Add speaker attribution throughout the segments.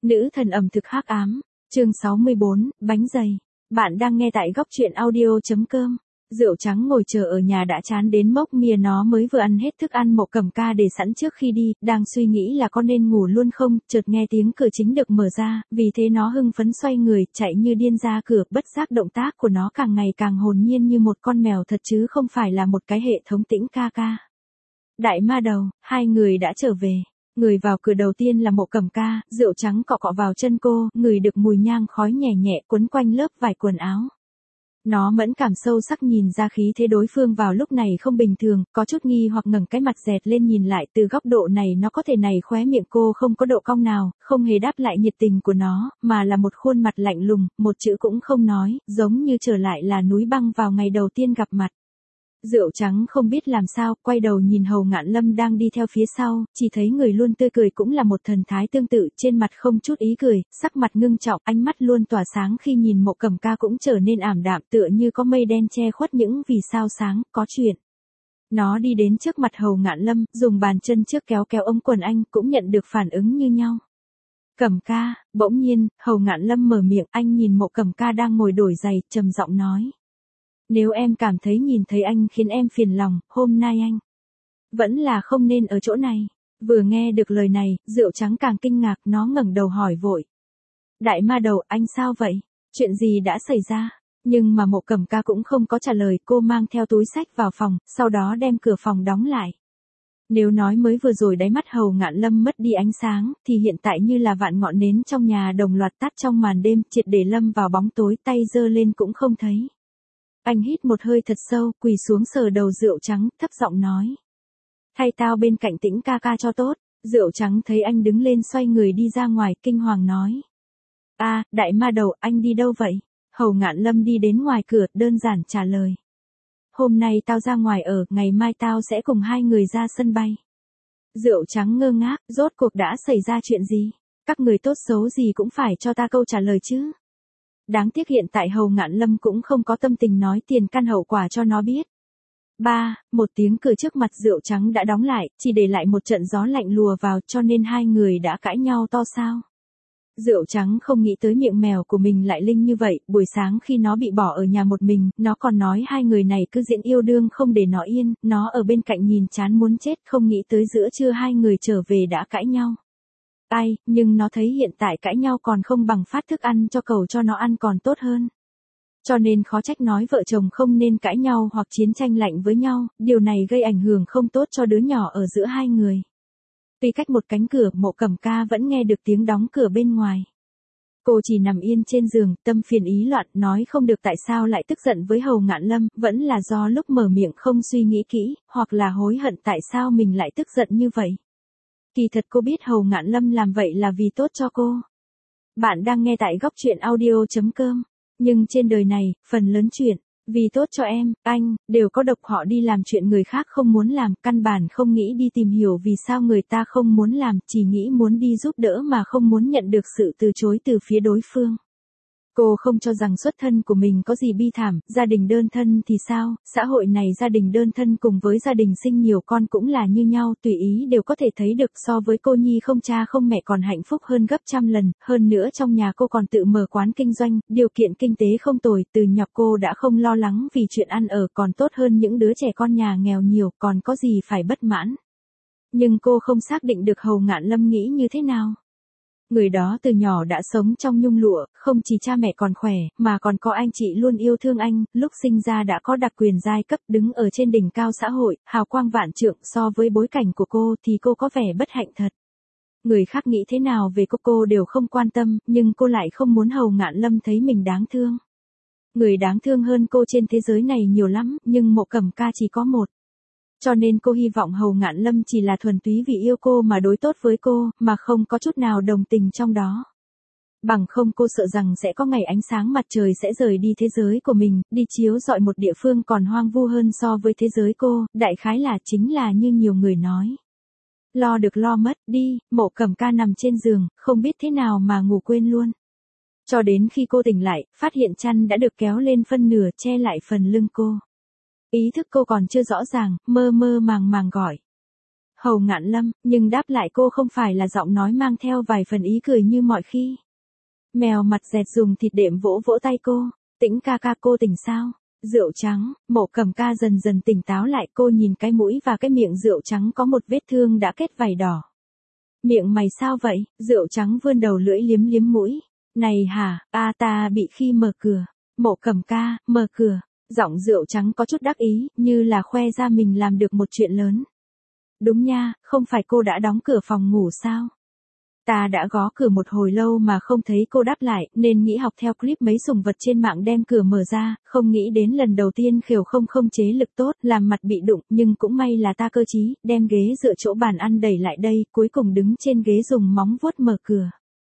Speaker 1: Nữ thần ẩm thực hắc ám, chương 64, bánh dày. Bạn đang nghe tại góc truyện audio.com. Rượu trắng ngồi chờ ở nhà đã chán đến mốc mìa, nó mới vừa ăn hết thức ăn Mộ Cẩm Ca để sẵn trước khi đi, đang suy nghĩ là có nên ngủ luôn không, chợt nghe tiếng cửa chính được mở ra, vì thế nó hưng phấn xoay người, chạy như điên ra cửa, bất giác động tác của nó càng ngày càng hồn nhiên như một con mèo thật chứ không phải là một cái hệ thống tĩnh ca ca. Đại ma đầu, hai người đã trở về. Người vào cửa đầu tiên là Mộ Cẩm Ca, rượu trắng cọ cọ vào chân cô, ngửi được mùi nhang khói nhẹ nhẹ quấn quanh lớp vải quần áo. Nó mẫn cảm sâu sắc nhìn ra khí thế đối phương vào lúc này không bình thường, có chút nghi hoặc ngẩng cái mặt dẹt lên nhìn lại, từ góc độ này nó có thể này khóe miệng cô không có độ cong nào, không hề đáp lại nhiệt tình của nó, mà là một khuôn mặt lạnh lùng, một chữ cũng không nói, giống như trở lại là núi băng vào ngày đầu tiên gặp mặt. Rượu trắng không biết làm sao, quay đầu nhìn Hầu Ngạn Lâm đang đi theo phía sau, chỉ thấy người luôn tươi cười cũng là một thần thái tương tự, trên mặt không chút ý cười, sắc mặt ngưng trọng, ánh mắt luôn tỏa sáng khi nhìn Mộ Cẩm Ca cũng trở nên ảm đạm tựa như có mây đen che khuất những vì sao sáng, có chuyện. Nó đi đến trước mặt Hầu Ngạn Lâm, dùng bàn chân trước kéo kéo ống quần anh, cũng nhận được phản ứng như nhau. Cẩm Ca, bỗng nhiên, Hầu Ngạn Lâm mở miệng, anh nhìn Mộ Cẩm Ca đang ngồi đổi giày, trầm giọng nói. Nếu em cảm thấy nhìn thấy anh khiến em phiền lòng, hôm nay anh vẫn là không nên ở chỗ này. Vừa nghe được lời này, rượu trắng càng kinh ngạc, nó ngẩng đầu hỏi vội. Đại ma đầu, anh sao vậy? Chuyện gì đã xảy ra? Nhưng mà Mộ Cẩm Ca cũng không có trả lời, cô mang theo túi xách vào phòng, sau đó đem cửa phòng đóng lại. Nếu nói mới vừa rồi đáy mắt Hầu Ngạn Lâm mất đi ánh sáng, thì hiện tại như là vạn ngọn nến trong nhà đồng loạt tắt trong màn đêm, triệt để lâm vào bóng tối, tay giơ lên cũng không thấy. Anh hít một hơi thật sâu, quỳ xuống sờ đầu rượu trắng, thấp giọng nói. Thay tao bên cạnh Tĩnh ca ca cho tốt. Rượu trắng thấy anh đứng lên xoay người đi ra ngoài, kinh hoàng nói. Đại ma đầu, anh đi đâu vậy? Hầu Ngạn Lâm đi đến ngoài cửa, đơn giản trả lời. Hôm nay tao ra ngoài ở, ngày mai tao sẽ cùng hai người ra sân bay. Rượu trắng ngơ ngác, rốt cuộc đã xảy ra chuyện gì? Các người tốt xấu gì cũng phải cho ta câu trả lời chứ. Đáng tiếc hiện tại Hầu Ngạn Lâm cũng không có tâm tình nói tiền căn hậu quả cho nó biết. Một tiếng cửa trước mặt rượu trắng đã đóng lại, chỉ để lại một trận gió lạnh lùa vào, cho nên hai người đã cãi nhau to sao. Rượu trắng không nghĩ tới miệng mèo của mình lại linh như vậy, buổi sáng khi nó bị bỏ ở nhà một mình, nó còn nói hai người này cứ diễn yêu đương không để nó yên, nó ở bên cạnh nhìn chán muốn chết, không nghĩ tới giữa trưa hai người trở về đã cãi nhau. Nhưng nó thấy hiện tại cãi nhau còn không bằng phát thức ăn cho cẩu cho nó ăn còn tốt hơn. Cho nên khó trách nói vợ chồng không nên cãi nhau hoặc chiến tranh lạnh với nhau, điều này gây ảnh hưởng không tốt cho đứa nhỏ ở giữa hai người. Tuy cách một cánh cửa, Mộ Cẩm Ca vẫn nghe được tiếng đóng cửa bên ngoài. Cô chỉ nằm yên trên giường, tâm phiền ý loạn, nói không được tại sao lại tức giận với Hầu Ngạn Lâm, vẫn là do lúc mở miệng không suy nghĩ kỹ, hoặc là hối hận tại sao mình lại tức giận như vậy. Kỳ thật cô biết Hầu Ngạn Lâm làm vậy là vì tốt cho cô. Bạn đang nghe tại góc truyện audio.com. Nhưng trên đời này, phần lớn chuyện, vì tốt cho em, anh, đều có độc, họ đi làm chuyện người khác không muốn làm, căn bản không nghĩ đi tìm hiểu vì sao người ta không muốn làm, chỉ nghĩ muốn đi giúp đỡ mà không muốn nhận được sự từ chối từ phía đối phương. Cô không cho rằng xuất thân của mình có gì bi thảm, gia đình đơn thân thì sao, xã hội này gia đình đơn thân cùng với gia đình sinh nhiều con cũng là như nhau, tùy ý đều có thể thấy được, so với cô nhi không cha không mẹ còn hạnh phúc hơn gấp trăm lần, hơn nữa trong nhà cô còn tự mở quán kinh doanh, điều kiện kinh tế không tồi, từ nhỏ cô đã không lo lắng vì chuyện ăn ở, còn tốt hơn những đứa trẻ con nhà nghèo nhiều, còn có gì phải bất mãn. Nhưng cô không xác định được Hầu Ngạn Lâm nghĩ như thế nào. Người đó từ nhỏ đã sống trong nhung lụa, không chỉ cha mẹ còn khỏe, mà còn có anh chị luôn yêu thương anh, lúc sinh ra đã có đặc quyền giai cấp, đứng ở trên đỉnh cao xã hội, hào quang vạn trượng, so với bối cảnh của cô thì cô có vẻ bất hạnh thật. Người khác nghĩ thế nào về cô đều không quan tâm, nhưng cô lại không muốn Hầu Ngạn Lâm thấy mình đáng thương. Người đáng thương hơn cô trên thế giới này nhiều lắm, nhưng Mộ Cẩm Ca chỉ có một. Cho nên cô hy vọng Hầu Ngạn Lâm chỉ là thuần túy vì yêu cô mà đối tốt với cô, mà không có chút nào đồng tình trong đó. Bằng không cô sợ rằng sẽ có ngày ánh sáng mặt trời sẽ rời đi thế giới của mình, đi chiếu rọi một địa phương còn hoang vu hơn so với thế giới cô, đại khái là chính là như nhiều người nói. Lo được lo mất, đi, Mộ Cẩm Ca nằm trên giường, không biết thế nào mà ngủ quên luôn. Cho đến khi cô tỉnh lại, phát hiện chăn đã được kéo lên phân nửa che lại phần lưng cô. Ý thức cô còn chưa rõ ràng, mơ mơ màng màng gọi. Hầu Ngạn Lâm, nhưng đáp lại cô không phải là giọng nói mang theo vài phần ý cười như mọi khi. Mèo mặt dẹt dùng thịt đệm vỗ vỗ tay cô, Tĩnh ca ca cô tỉnh sao? Rượu trắng, Mộ Cầm Ca dần dần tỉnh táo lại, cô nhìn cái mũi và cái miệng rượu trắng có một vết thương đã kết vảy đỏ. Miệng mày sao vậy? Rượu trắng vươn đầu lưỡi liếm liếm mũi. Này hả, ta bị khi mở cửa. Mộ Cầm Ca, mở cửa. Giọng rượu trắng có chút đắc ý, như là khoe ra mình làm được một chuyện lớn. Đúng nha, không phải cô đã đóng cửa phòng ngủ sao? Ta đã gõ cửa một hồi lâu mà không thấy cô đáp lại, nên nghĩ học theo clip mấy sùng vật trên mạng đem cửa mở ra, không nghĩ đến lần đầu tiên Khều không chế lực tốt, làm mặt bị đụng, nhưng cũng may là ta cơ trí, đem ghế dựa chỗ bàn ăn đẩy lại đây, cuối cùng đứng trên ghế dùng móng vuốt mở cửa.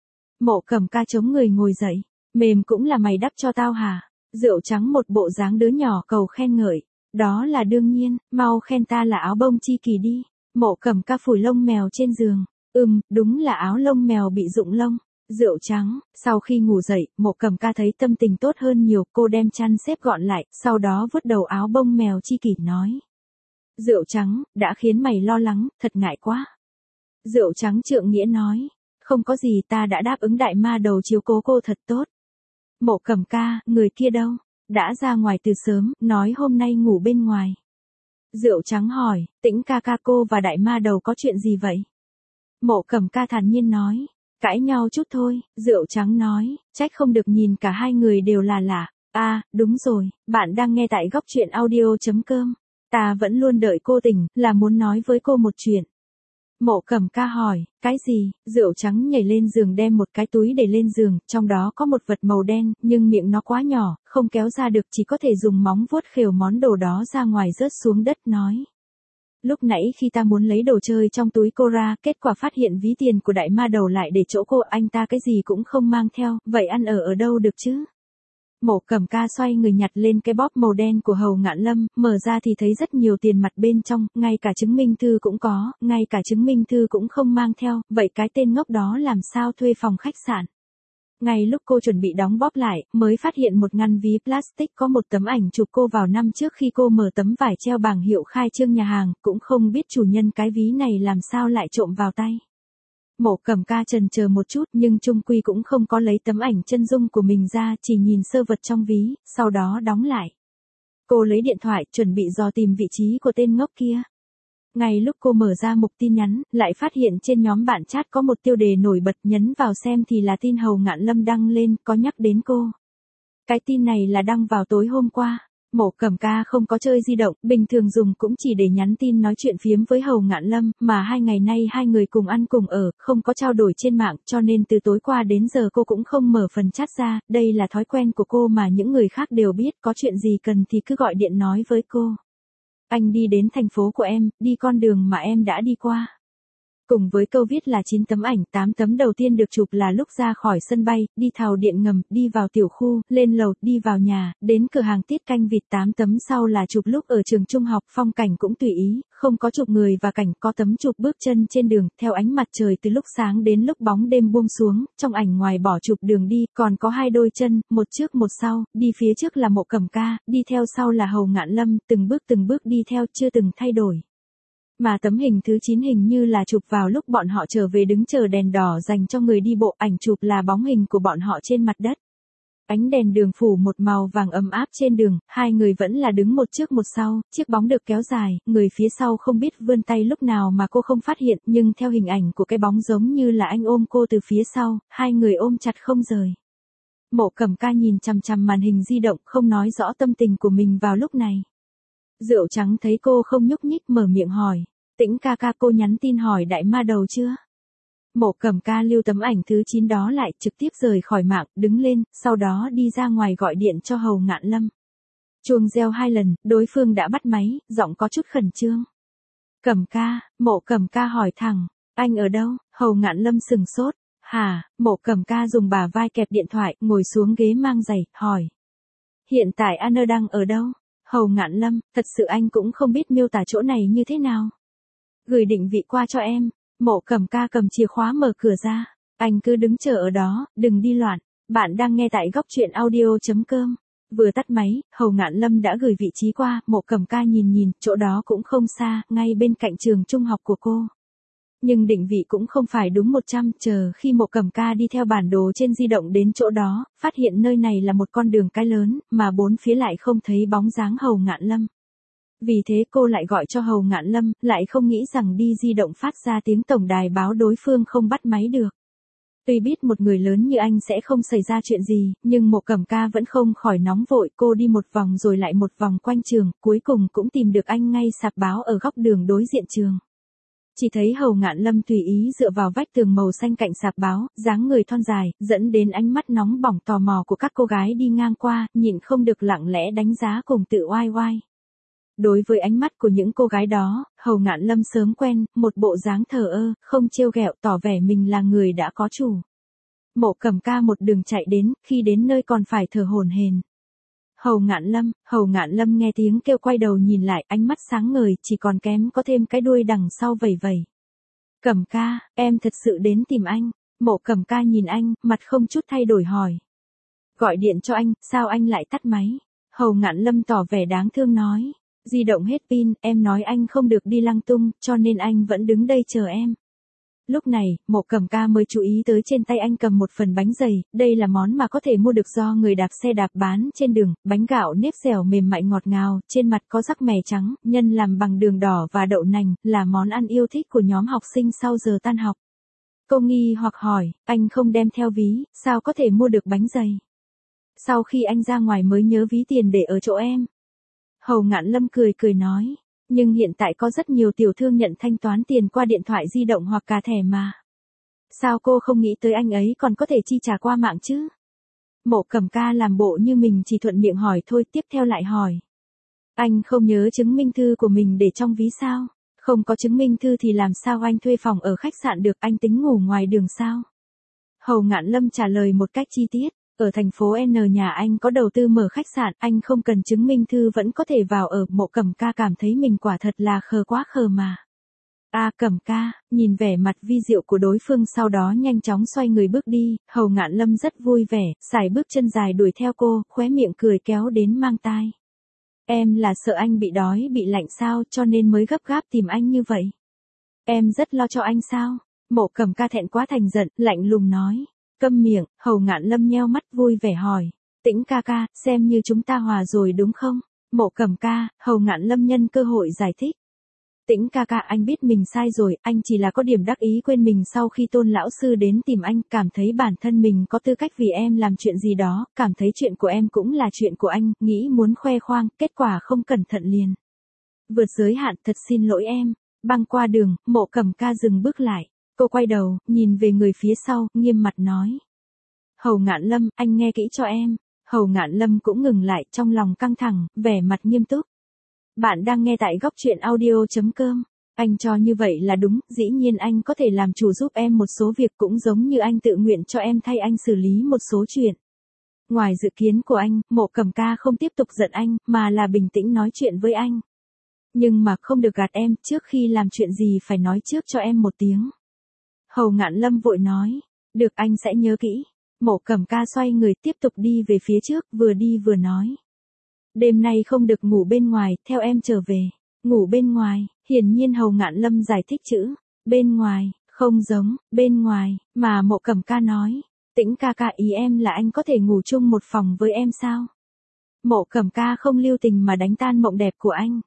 Speaker 1: Mộ Cầm Ca chống người ngồi dậy, mềm cũng là mày đắp cho tao hả? Rượu trắng một bộ dáng đứa nhỏ cầu khen ngợi, đó là đương nhiên, mau khen ta là áo bông chi kỳ đi. Mộ Cầm Ca phủi lông mèo trên giường. Đúng là áo lông mèo bị rụng lông. Rượu trắng, sau khi ngủ dậy, Mộ Cầm Ca thấy tâm tình tốt hơn nhiều, cô đem chăn xếp gọn lại, sau đó vuốt đầu áo bông mèo chi kỷ nói. Rượu trắng, đã khiến mày lo lắng, thật ngại quá. Rượu trắng trượng nghĩa nói, không có gì, ta đã đáp ứng đại ma đầu chiếu cố cô thật tốt. Mộ Cầm Ca, người kia đâu? Đã ra ngoài từ sớm, nói hôm nay ngủ bên ngoài. Rượu trắng hỏi, Tĩnh ca ca cô và đại ma đầu có chuyện gì vậy? Mộ Cầm Ca thản nhiên nói, cãi nhau chút thôi. Rượu trắng nói, trách không được nhìn cả hai người đều là lạ. Đúng rồi, bạn đang nghe tại góc truyện audio.com. Ta vẫn luôn đợi cô tỉnh, là muốn nói với cô một chuyện. Mộ Cầm Ca hỏi, cái gì? Rượu trắng nhảy lên giường đem một cái túi để lên giường, trong đó có một vật màu đen, nhưng miệng nó quá nhỏ, không kéo ra được, chỉ có thể dùng móng vuốt khều món đồ đó ra ngoài rớt xuống đất nói. Lúc nãy khi ta muốn lấy đồ chơi trong túi cô ra, kết quả phát hiện ví tiền của đại ma đầu lại để chỗ cô, anh ta cái gì cũng không mang theo, vậy ăn ở đâu được chứ? Mộ Cầm Ca xoay người nhặt lên cái bóp màu đen của Hầu Ngạn Lâm, mở ra thì thấy rất nhiều tiền mặt bên trong, ngay cả chứng minh thư cũng có, ngay cả chứng minh thư cũng không mang theo, vậy cái tên ngốc đó làm sao thuê phòng khách sạn? Ngay lúc cô chuẩn bị đóng bóp lại, mới phát hiện một ngăn ví plastic có một tấm ảnh chụp cô vào năm trước khi cô mở tấm vải treo bảng hiệu khai trương nhà hàng, cũng không biết chủ nhân cái ví này làm sao lại trộm vào tay. Mộ Cầm Ca chần chờ một chút nhưng chung quy cũng không có lấy tấm ảnh chân dung của mình ra, chỉ nhìn sơ vật trong ví, sau đó đóng lại. Cô lấy điện thoại, chuẩn bị dò tìm vị trí của tên ngốc kia. Ngay lúc cô mở ra mục tin nhắn, lại phát hiện trên nhóm bạn chat có một tiêu đề nổi bật, nhấn vào xem thì là tin Hầu Ngạn Lâm đăng lên, có nhắc đến cô. Cái tin này là đăng vào tối hôm qua. Mộ Cầm Ca không có chơi di động, bình thường dùng cũng chỉ để nhắn tin nói chuyện phiếm với Hầu Ngạn Lâm, mà 2 ngày nay hai người cùng ăn cùng ở, không có trao đổi trên mạng, cho nên từ tối qua đến giờ cô cũng không mở phần chat ra, đây là thói quen của cô mà những người khác đều biết, có chuyện gì cần thì cứ gọi điện nói với cô. Anh đi đến thành phố của em, đi con đường mà em đã đi qua. Cùng với câu viết là 9 tấm ảnh, 8 tấm đầu tiên được chụp là lúc ra khỏi sân bay, đi tàu điện ngầm, đi vào tiểu khu, lên lầu, đi vào nhà, đến cửa hàng tiết canh vịt. 8 tấm sau là chụp lúc ở trường trung học, phong cảnh cũng tùy ý, không có chụp người và cảnh, có tấm chụp bước chân trên đường, theo ánh mặt trời từ lúc sáng đến lúc bóng đêm buông xuống, trong ảnh ngoài bỏ chụp đường đi, còn có 2 đôi chân, một trước một sau, đi phía trước là Mộ Cầm Ca, đi theo sau là Hầu Ngạn Lâm, từng bước đi theo, chưa từng thay đổi. Mà tấm hình thứ 9 hình như là chụp vào lúc bọn họ trở về đứng chờ đèn đỏ dành cho người đi bộ, ảnh chụp là bóng hình của bọn họ trên mặt đất. Ánh đèn đường phủ một màu vàng ấm áp trên đường, hai người vẫn là đứng một trước một sau, chiếc bóng được kéo dài, người phía sau không biết vươn tay lúc nào mà cô không phát hiện, nhưng theo hình ảnh của cái bóng giống như là anh ôm cô từ phía sau, hai người ôm chặt không rời. Mộ Cầm Ca nhìn chằm chằm màn hình di động, không nói rõ tâm tình của mình vào lúc này. Rượu trắng thấy cô không nhúc nhích mở miệng hỏi, Tĩnh ca ca, cô nhắn tin hỏi đại ma đầu chưa? Mộ Cầm Ca lưu tấm ảnh thứ 9 đó lại, trực tiếp rời khỏi mạng, đứng lên, sau đó đi ra ngoài gọi điện cho Hầu Ngạn Lâm. Chuông reo 2 lần, đối phương đã bắt máy, giọng có chút khẩn trương. Cầm ca, Mộ Cầm Ca hỏi thẳng, anh ở đâu? Hầu Ngạn Lâm sừng sốt, hả? Mộ Cầm Ca dùng bả vai kẹp điện thoại, ngồi xuống ghế mang giày, hỏi. Hiện tại anh đang ở đâu? Hầu Ngạn Lâm, thật sự anh cũng không biết miêu tả chỗ này như thế nào. Gửi định vị qua cho em. Mộ Cầm Ca cầm chìa khóa mở cửa ra. Anh cứ đứng chờ ở đó, đừng đi loạn. Bạn đang nghe tại góc truyện audio.com. Vừa tắt máy, Hầu Ngạn Lâm đã gửi vị trí qua, Mộ Cẩm Ca nhìn nhìn, chỗ đó cũng không xa, ngay bên cạnh trường trung học của cô. Nhưng định vị cũng không phải đúng 100, chờ khi Mộ Cẩm Ca đi theo bản đồ trên di động đến chỗ đó, phát hiện nơi này là một con đường cái lớn, mà bốn phía lại không thấy bóng dáng Hầu Ngạn Lâm. Vì thế cô lại gọi cho Hầu Ngạn Lâm, lại không nghĩ rằng đi di động phát ra tiếng tổng đài báo đối phương không bắt máy được. Tuy biết một người lớn như anh sẽ không xảy ra chuyện gì, nhưng Mộ Cẩm Ca vẫn không khỏi nóng vội, cô đi một vòng rồi lại một vòng quanh trường, cuối cùng cũng tìm được anh ngay sạp báo ở góc đường đối diện trường. Chỉ thấy Hầu Ngạn Lâm tùy ý dựa vào vách tường màu xanh cạnh sạp báo, dáng người thon dài, dẫn đến ánh mắt nóng bỏng tò mò của các cô gái đi ngang qua, nhịn không được lặng lẽ đánh giá cùng tự oai oai. Đối với ánh mắt của những cô gái đó, Hầu Ngạn Lâm sớm quen, một bộ dáng thờ ơ, không trêu ghẹo, tỏ vẻ mình là người đã có chủ. Mộ Cẩm Ca một đường chạy đến, khi đến nơi còn phải thở hổn hển. Hầu Ngạn Lâm nghe tiếng kêu quay đầu nhìn lại, ánh mắt sáng ngời, chỉ còn kém có thêm cái đuôi đằng sau vẩy vẩy. Cẩm Ca, em thật sự đến tìm anh. Mộ Cẩm Ca nhìn anh, mặt không chút thay đổi hỏi. Gọi điện cho anh, sao anh lại tắt máy? Hầu Ngạn Lâm tỏ vẻ đáng thương nói. Di động hết pin, em nói anh không được đi lăng tung, cho nên anh vẫn đứng đây chờ em. Lúc này, Mộ Cẩm Ca mới chú ý tới trên tay anh cầm một phần bánh dày, đây là món mà có thể mua được do người đạp xe đạp bán trên đường, bánh gạo nếp dẻo mềm mại ngọt ngào, trên mặt có rắc mè trắng, nhân làm bằng đường đỏ và đậu nành, là món ăn yêu thích của nhóm học sinh sau giờ tan học. Cô nghi hoặc hỏi, anh không đem theo ví, sao có thể mua được bánh dày? Sau khi anh ra ngoài mới nhớ ví tiền để ở chỗ em. Hầu Ngạn Lâm cười cười nói. Nhưng hiện tại có rất nhiều tiểu thương nhận thanh toán tiền qua điện thoại di động hoặc cả thẻ mà. Sao cô không nghĩ tới anh ấy còn có thể chi trả qua mạng chứ? Mộ Cẩm Ca làm bộ như mình chỉ thuận miệng hỏi thôi, tiếp theo lại hỏi. Anh không nhớ chứng minh thư của mình để trong ví sao? Không có chứng minh thư thì làm sao anh thuê phòng ở khách sạn được, anh tính ngủ ngoài đường sao? Hầu Ngạn Lâm trả lời một cách chi tiết. Ở thành phố N nhà anh có đầu tư mở khách sạn, anh không cần chứng minh thư vẫn có thể vào ở. Mộ Cẩm Ca cảm thấy mình quả thật là khờ quá khờ mà. Cẩm Ca, nhìn vẻ mặt vi diệu của đối phương sau đó nhanh chóng xoay người bước đi, Hầu Ngạn Lâm rất vui vẻ, sải bước chân dài đuổi theo cô, khóe miệng cười kéo đến mang tai. Em là sợ anh bị đói bị lạnh sao cho nên mới gấp gáp tìm anh như vậy. Em rất lo cho anh sao? Mộ Cẩm Ca thẹn quá thành giận, lạnh lùng nói. Câm miệng, Hầu Ngạn Lâm nheo mắt vui vẻ hỏi. Tĩnh ca ca, xem như chúng ta hòa rồi đúng không? Mộ Cẩm Ca, Hầu Ngạn Lâm nhân cơ hội giải thích. Tĩnh ca ca, anh biết mình sai rồi, anh chỉ là có điểm đắc ý quên mình sau khi Tôn lão sư đến tìm anh, cảm thấy bản thân mình có tư cách vì em làm chuyện gì đó, cảm thấy chuyện của em cũng là chuyện của anh, nghĩ muốn khoe khoang, kết quả không cẩn thận liền vượt giới hạn, thật xin lỗi em. Băng qua đường, Mộ Cẩm Ca dừng bước lại. Cô quay đầu, nhìn về người phía sau, nghiêm mặt nói. Hầu Ngạn Lâm, anh nghe kỹ cho em. Hầu Ngạn Lâm cũng ngừng lại, trong lòng căng thẳng, vẻ mặt nghiêm túc. Bạn đang nghe tại góc truyện audio.com. Anh cho như vậy là đúng, dĩ nhiên anh có thể làm chủ giúp em một số việc cũng giống như anh tự nguyện cho em thay anh xử lý một số chuyện. Ngoài dự kiến của anh, Mộ Cẩm Ca không tiếp tục giận anh, mà là bình tĩnh nói chuyện với anh. Nhưng mà không được gạt em, trước khi làm chuyện gì phải nói trước cho em một tiếng. Hầu Ngạn Lâm vội nói, được anh sẽ nhớ kỹ. Mộ Cẩm Ca xoay người tiếp tục đi về phía trước, vừa đi vừa nói. Đêm nay không được ngủ bên ngoài, theo em trở về. Ngủ bên ngoài, hiển nhiên Hầu Ngạn Lâm giải thích chữ, bên ngoài, không giống, bên ngoài, mà Mộ Cẩm Ca nói. Tĩnh ca ca, ý em là anh có thể ngủ chung một phòng với em sao? Mộ Cẩm Ca không lưu tình mà đánh tan mộng đẹp của anh.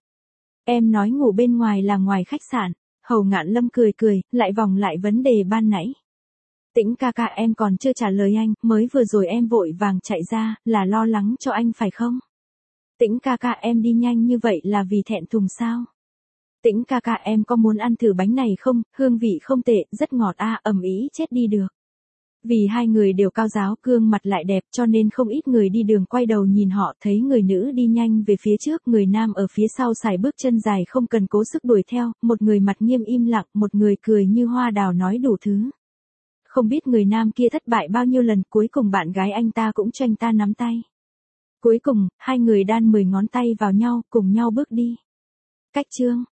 Speaker 1: Em nói ngủ bên ngoài là ngoài khách sạn. Hầu Ngạn Lâm cười cười, lại vòng lại vấn đề ban nãy. Tĩnh ca ca, em còn chưa trả lời anh, mới vừa rồi em vội vàng chạy ra, là lo lắng cho anh phải không? Tĩnh ca ca, em đi nhanh như vậy là vì thẹn thùng sao? Tĩnh ca ca, em có muốn ăn thử bánh này không, hương vị không tệ, rất ngọt ầm ĩ chết đi được. Vì hai người đều cao giáo, gương mặt lại đẹp cho nên không ít người đi đường quay đầu nhìn họ, thấy người nữ đi nhanh về phía trước, người nam ở phía sau sải bước chân dài không cần cố sức đuổi theo, một người mặt nghiêm im lặng, một người cười như hoa đào nói đủ thứ. Không biết người nam kia thất bại bao nhiêu lần, cuối cùng bạn gái anh ta cũng cho anh ta nắm tay. Cuối cùng, hai người đan 10 ngón tay vào nhau, cùng nhau bước đi. Cách chương